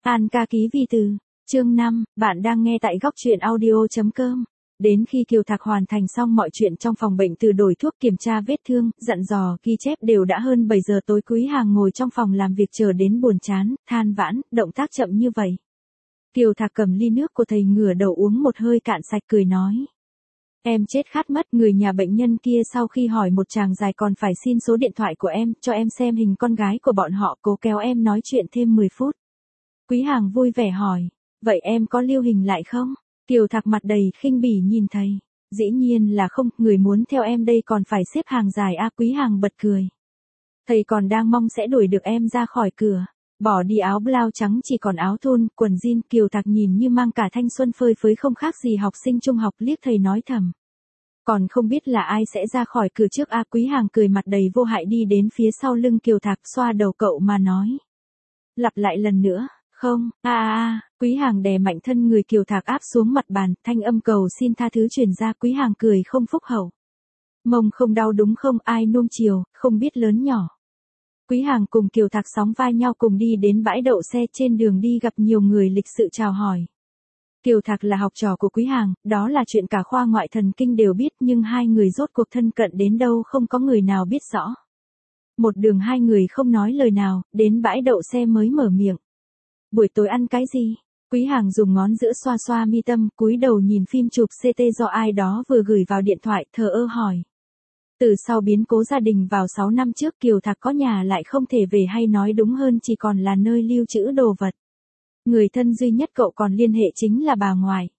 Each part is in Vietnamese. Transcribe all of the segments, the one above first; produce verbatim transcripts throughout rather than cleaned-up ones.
An ca ký vi từ, chương năm, bạn đang nghe tại góc truyện audio.com. Đến khi Kiều Thạc hoàn thành xong mọi chuyện trong phòng bệnh từ đổi thuốc kiểm tra vết thương, dặn dò, ghi chép đều đã hơn bảy giờ tối. Quý Hàng ngồi trong phòng làm việc chờ đến buồn chán, than vãn, động tác chậm như vậy. Kiều Thạc cầm ly nước của thầy ngửa đầu uống một hơi cạn sạch cười nói. Em chết khát mất. Người nhà bệnh nhân kia sau khi hỏi một tràng dài còn phải xin số điện thoại của em, cho em xem hình con gái của bọn họ, cố kéo em nói chuyện thêm mười phút. Quý Hàng vui vẻ hỏi, vậy em có lưu hình lại không? Kiều Thạc mặt đầy khinh bỉ nhìn thầy. Dĩ nhiên là không, người muốn theo em đây còn phải xếp hàng dài a. Quý Hàng bật cười. Thầy còn đang mong sẽ đuổi được em ra khỏi cửa. Bỏ đi áo blau trắng chỉ còn áo thun, quần jean. Kiều Thạc nhìn như mang cả thanh xuân phơi phới không khác gì học sinh trung học, liếc thầy nói thầm. Còn không biết là ai sẽ ra khỏi cửa trước a. Quý Hàng cười mặt đầy vô hại đi đến phía sau lưng Kiều Thạc, xoa đầu cậu mà nói. Lặp lại lần nữa. Không, a a a, Quý Hàng đè mạnh thân người Kiều Thạc áp xuống mặt bàn, thanh âm cầu xin tha thứ truyền ra. Quý Hàng cười không phúc hậu. Mông không đau đúng không, ai nuông chiều, không biết lớn nhỏ. Quý Hàng cùng Kiều Thạc sóng vai nhau cùng đi đến bãi đậu xe. Trên đường đi gặp nhiều người lịch sự chào hỏi. Kiều Thạc là học trò của Quý Hàng, đó là chuyện cả khoa ngoại thần kinh đều biết, nhưng hai người rốt cuộc thân cận đến đâu không có người nào biết rõ. Một đường hai người không nói lời nào, đến bãi đậu xe mới mở miệng. Buổi tối ăn cái gì? Quý Hàng dùng ngón giữa xoa xoa mi tâm, cúi đầu nhìn phim chụp xê tê do ai đó vừa gửi vào điện thoại, thờ ơ hỏi. Từ sau biến cố gia đình vào sáu năm trước, Kiều Thạc có nhà lại không thể về, hay nói đúng hơn chỉ còn là nơi lưu trữ đồ vật. Người thân duy nhất cậu còn liên hệ chính là bà ngoại.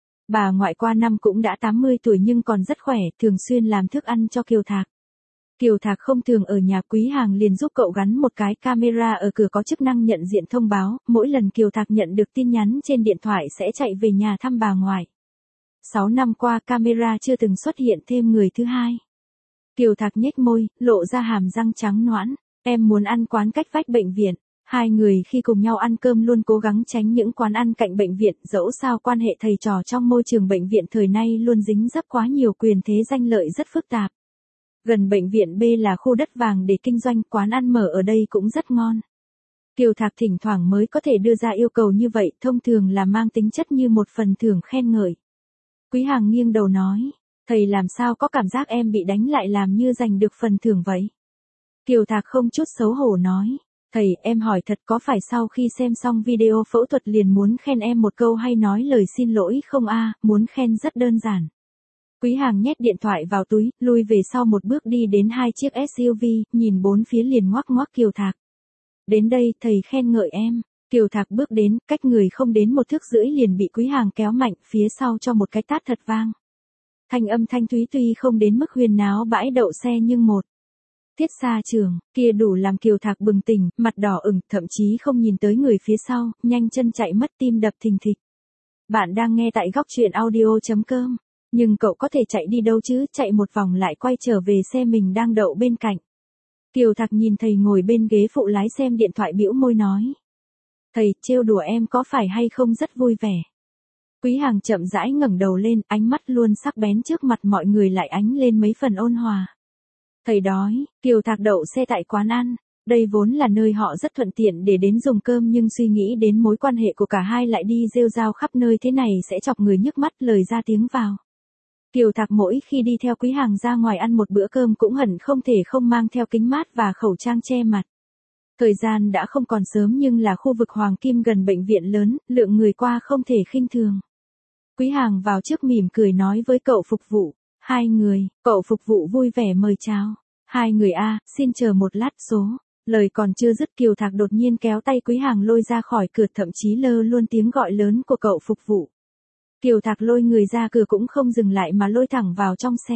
Bà ngoại qua năm cũng đã tám mươi tuổi nhưng còn rất khỏe, thường xuyên làm thức ăn cho Kiều Thạc. Kiều Thạc không thường ở nhà, Quý Hàng liền giúp cậu gắn một cái camera ở cửa có chức năng nhận diện thông báo, mỗi lần Kiều Thạc nhận được tin nhắn trên điện thoại sẽ chạy về nhà thăm bà ngoại. Sáu năm qua camera chưa từng xuất hiện thêm người thứ hai. Kiều Thạc nhếch môi, lộ ra hàm răng trắng nõn, em muốn ăn quán cách vách bệnh viện. Hai người khi cùng nhau ăn cơm luôn cố gắng tránh những quán ăn cạnh bệnh viện, dẫu sao quan hệ thầy trò trong môi trường bệnh viện thời nay luôn dính dấp quá nhiều quyền thế danh lợi rất phức tạp. Gần bệnh viện B là khu đất vàng để kinh doanh, quán ăn mở ở đây cũng rất ngon. Kiều Thạc thỉnh thoảng mới có thể đưa ra yêu cầu như vậy, thông thường là mang tính chất như một phần thưởng khen ngợi. Quý Hàng nghiêng đầu nói, thầy làm sao có cảm giác em bị đánh lại làm như giành được phần thưởng vậy? Kiều Thạc không chút xấu hổ nói, thầy, em hỏi thật, có phải sau khi xem xong video phẫu thuật liền muốn khen em một câu hay nói lời xin lỗi không a? Muốn khen rất đơn giản. Quý Hàng nhét điện thoại vào túi, lui về sau một bước đi đến hai chiếc ét u vê, nhìn bốn phía liền ngoắc ngoắc Kiều Thạc. Đến đây, thầy khen ngợi em. Kiều Thạc bước đến, cách người không đến một thước rưỡi liền bị Quý Hàng kéo mạnh phía sau cho một cái tát thật vang. Thanh âm thanh thúy tuy không đến mức huyên náo bãi đậu xe nhưng một tiết xa trường kia đủ làm Kiều Thạc bừng tỉnh, mặt đỏ ửng, thậm chí không nhìn tới người phía sau, nhanh chân chạy mất, tim đập thình thịch. Bạn đang nghe tại góc truyện audio.com. Nhưng cậu có thể chạy đi đâu chứ, chạy một vòng lại quay trở về xe mình đang đậu bên cạnh. Kiều Thạc nhìn thầy ngồi bên ghế phụ lái xem điện thoại bĩu môi nói. Thầy, trêu đùa em có phải hay không rất vui vẻ. Quý Hàng chậm rãi ngẩng đầu lên, ánh mắt luôn sắc bén, trước mặt mọi người lại ánh lên mấy phần ôn hòa. Thầy đói. Kiều Thạc đậu xe tại quán ăn. Đây vốn là nơi họ rất thuận tiện để đến dùng cơm, nhưng suy nghĩ đến mối quan hệ của cả hai lại đi rêu rao khắp nơi thế này sẽ chọc người nhức mắt, lời ra tiếng vào. Kiều Thạc mỗi khi đi theo Quý Hàng ra ngoài ăn một bữa cơm cũng hẳn không thể không mang theo kính mát và khẩu trang che mặt. Thời gian đã không còn sớm nhưng là khu vực Hoàng Kim gần bệnh viện lớn, lượng người qua không thể khinh thường. Quý Hàng vào trước mỉm cười nói với cậu phục vụ. Hai người, cậu phục vụ vui vẻ mời chào. Hai người a, xin chờ một lát số. Lời còn chưa dứt Kiều Thạc đột nhiên kéo tay Quý Hàng lôi ra khỏi cửa, thậm chí lơ luôn tiếng gọi lớn của cậu phục vụ. Kiều Thạc lôi người ra cửa cũng không dừng lại mà lôi thẳng vào trong xe.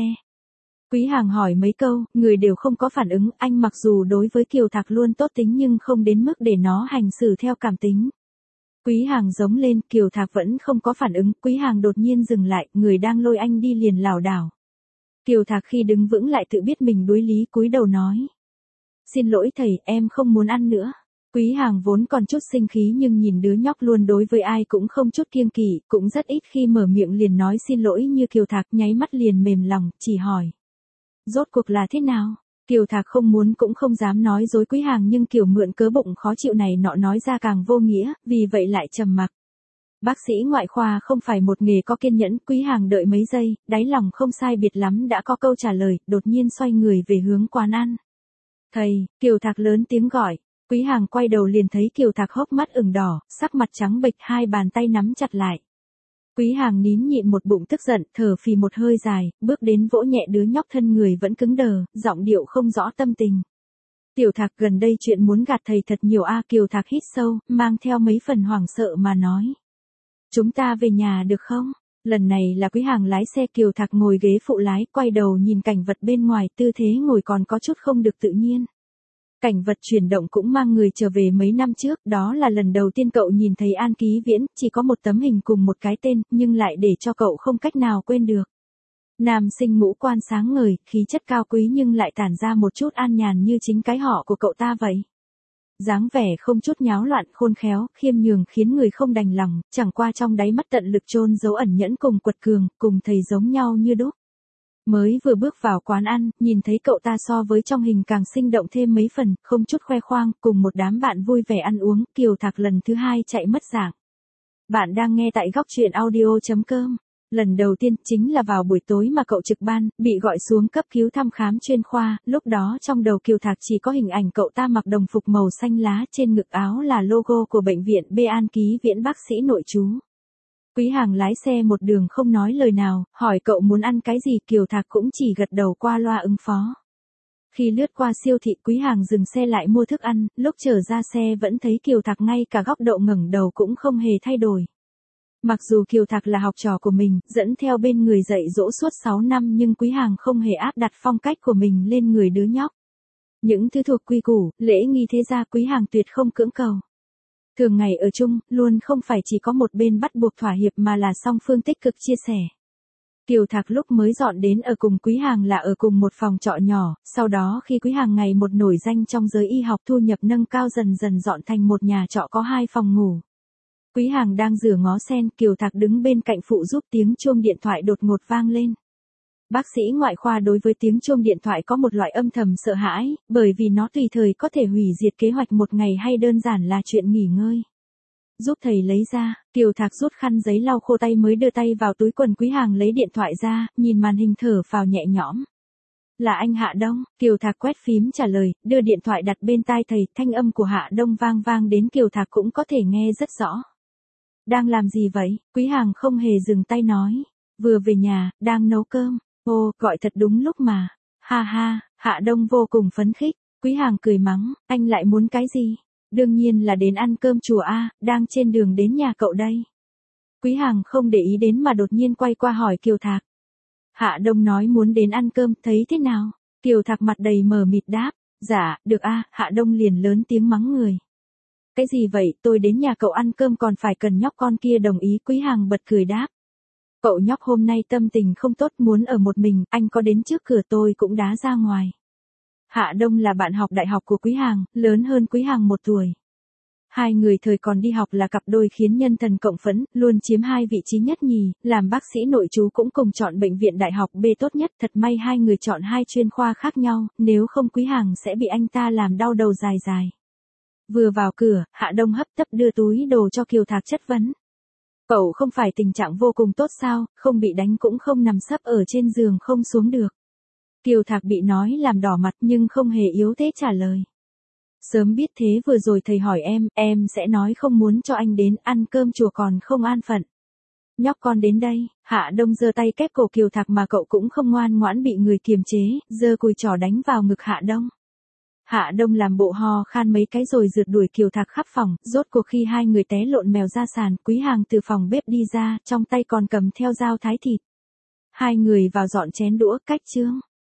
Quý Hàng hỏi mấy câu, người đều không có phản ứng, anh mặc dù đối với Kiều Thạc luôn tốt tính nhưng không đến mức để nó hành xử theo cảm tính. Quý Hàng giống lên, Kiều Thạc vẫn không có phản ứng, Quý Hàng đột nhiên dừng lại, người đang lôi anh đi liền lảo đảo. Kiều Thạc khi đứng vững lại tự biết mình đuối lý, cúi đầu nói. Xin lỗi thầy, em không muốn ăn nữa. Quý Hàng vốn còn chút sinh khí nhưng nhìn đứa nhóc luôn đối với ai cũng không chút kiêng kỵ, cũng rất ít khi mở miệng liền nói xin lỗi như Kiều Thạc, nháy mắt liền mềm lòng, chỉ hỏi. Rốt cuộc là thế nào? Kiều Thạc không muốn cũng không dám nói dối Quý Hàng nhưng kiểu mượn cớ bụng khó chịu này nọ nói ra càng vô nghĩa, vì vậy lại trầm mặc. Bác sĩ ngoại khoa không phải một nghề có kiên nhẫn, Quý Hàng đợi mấy giây, đáy lòng không sai biệt lắm đã có câu trả lời, đột nhiên xoay người về hướng quán ăn. Thầy, Kiều Thạc lớn tiếng gọi. Quý Hàng quay đầu liền thấy Kiều Thạc hốc mắt ửng đỏ, sắc mặt trắng bệch, hai bàn tay nắm chặt lại. Quý Hàng nín nhịn một bụng tức giận, thở phì một hơi dài, bước đến vỗ nhẹ đứa nhóc thân người vẫn cứng đờ, giọng điệu không rõ tâm tình. Tiểu Thạc, gần đây chuyện muốn gạt thầy thật nhiều a. Kiều Thạc hít sâu, mang theo mấy phần hoảng sợ mà nói. Chúng ta về nhà được không? Lần này là Quý Hàng lái xe, Kiều Thạc ngồi ghế phụ lái, quay đầu nhìn cảnh vật bên ngoài, tư thế ngồi còn có chút không được tự nhiên. Cảnh vật chuyển động cũng mang người trở về mấy năm trước, đó là lần đầu tiên cậu nhìn thấy An Ký Viễn, chỉ có một tấm hình cùng một cái tên, nhưng lại để cho cậu không cách nào quên được. Nam sinh ngũ quan sáng ngời, khí chất cao quý nhưng lại tản ra một chút an nhàn như chính cái họ của cậu ta vậy. Dáng vẻ không chút nháo loạn, khôn khéo, khiêm nhường khiến người không đành lòng, chẳng qua trong đáy mắt tận lực chôn giấu ẩn nhẫn cùng quật cường, cùng thầy giống nhau như đúc. Mới vừa bước vào quán ăn, nhìn thấy cậu ta so với trong hình càng sinh động thêm mấy phần, không chút khoe khoang, cùng một đám bạn vui vẻ ăn uống, Kiều Thạc lần thứ hai chạy mất dạng. Bạn đang nghe tại góc truyện audio chấm com. Lần đầu tiên chính là vào buổi tối mà cậu trực ban, bị gọi xuống cấp cứu thăm khám chuyên khoa, lúc đó trong đầu Kiều Thạc chỉ có hình ảnh cậu ta mặc đồng phục màu xanh lá, trên ngực áo là logo của bệnh viện B An Ký Viễn bác sĩ nội trú. Quý Hàng lái xe một đường không nói lời nào, hỏi cậu muốn ăn cái gì, Kiều Thạc cũng chỉ gật đầu qua loa ứng phó. Khi lướt qua siêu thị, Quý Hàng dừng xe lại mua thức ăn, lúc trở ra xe vẫn thấy Kiều Thạc ngay cả góc độ ngẩng đầu cũng không hề thay đổi. Mặc dù Kiều Thạc là học trò của mình, dẫn theo bên người dạy dỗ suốt sáu năm nhưng Quý Hàng không hề áp đặt phong cách của mình lên người đứa nhóc. Những thứ thuộc quy củ, lễ nghi thế gia Quý Hàng tuyệt không cưỡng cầu. Thường ngày ở chung, luôn không phải chỉ có một bên bắt buộc thỏa hiệp mà là song phương tích cực chia sẻ. Kiều Thạc lúc mới dọn đến ở cùng Quý Hàng là ở cùng một phòng trọ nhỏ, sau đó khi Quý Hàng ngày một nổi danh trong giới y học, thu nhập nâng cao, dần dần dọn thành một nhà trọ có hai phòng ngủ. Quý Hàng đang rửa ngó sen, Kiều Thạc đứng bên cạnh phụ giúp, tiếng chuông điện thoại đột ngột vang lên. Bác sĩ ngoại khoa đối với tiếng chuông điện thoại có một loại âm thầm sợ hãi, bởi vì nó tùy thời có thể hủy diệt kế hoạch một ngày hay đơn giản là chuyện nghỉ ngơi. Giúp thầy lấy ra, Kiều Thạc rút khăn giấy lau khô tay mới đưa tay vào túi quần. Quý Hàng lấy điện thoại ra, nhìn màn hình thở phào nhẹ nhõm. Là anh Hạ Đông, Kiều Thạc quét phím trả lời, đưa điện thoại đặt bên tai thầy, thanh âm của Hạ Đông vang vang đến Kiều Thạc cũng có thể nghe rất rõ. Đang làm gì vậy? Quý Hàng không hề dừng tay nói. Vừa về nhà, đang nấu cơm. Ô, gọi thật đúng lúc mà. Ha ha, Hạ Đông vô cùng phấn khích. Quý Hàng cười mắng, anh lại muốn cái gì? Đương nhiên là đến ăn cơm chùa A, đang trên đường đến nhà cậu đây. Quý Hàng không để ý đến mà đột nhiên quay qua hỏi Kiều Thạc. Hạ Đông nói muốn đến ăn cơm, thấy thế nào? Kiều Thạc mặt đầy mờ mịt đáp. Dạ, được A. Hạ Đông liền lớn tiếng mắng người. Cái gì vậy, tôi đến nhà cậu ăn cơm còn phải cần nhóc con kia đồng ý. Quý Hàng bật cười đáp. Cậu nhóc hôm nay tâm tình không tốt, muốn ở một mình, anh có đến trước cửa tôi cũng đá ra ngoài. Hạ Đông là bạn học đại học của Quý Hàng, lớn hơn Quý Hàng một tuổi. Hai người thời còn đi học là cặp đôi khiến nhân thần cộng phẫn, luôn chiếm hai vị trí nhất nhì, làm bác sĩ nội trú cũng cùng chọn bệnh viện đại học B tốt nhất. Thật may hai người chọn hai chuyên khoa khác nhau, nếu không Quý Hàng sẽ bị anh ta làm đau đầu dài dài. Vừa vào cửa, Hạ Đông hấp tấp đưa túi đồ cho Kiều Thạc chất vấn. Cậu không phải tình trạng vô cùng tốt sao, không bị đánh cũng không nằm sấp ở trên giường không xuống được. Kiều Thạc bị nói làm đỏ mặt nhưng không hề yếu thế trả lời. Sớm biết thế vừa rồi thầy hỏi em, em sẽ nói không muốn cho anh đến ăn cơm chùa còn không an phận. Nhóc con đến đây, Hạ Đông giơ tay kép cổ Kiều Thạc mà cậu cũng không ngoan ngoãn bị người kiềm chế, giơ cùi trỏ đánh vào ngực Hạ Đông. Hạ Đông làm bộ ho khan mấy cái rồi rượt đuổi Kiều Thạc khắp phòng, rốt cuộc khi hai người té lộn mèo ra sàn, Quý Hàng từ phòng bếp đi ra, trong tay còn cầm theo dao thái thịt. Hai người vào dọn chén đũa, cách chương.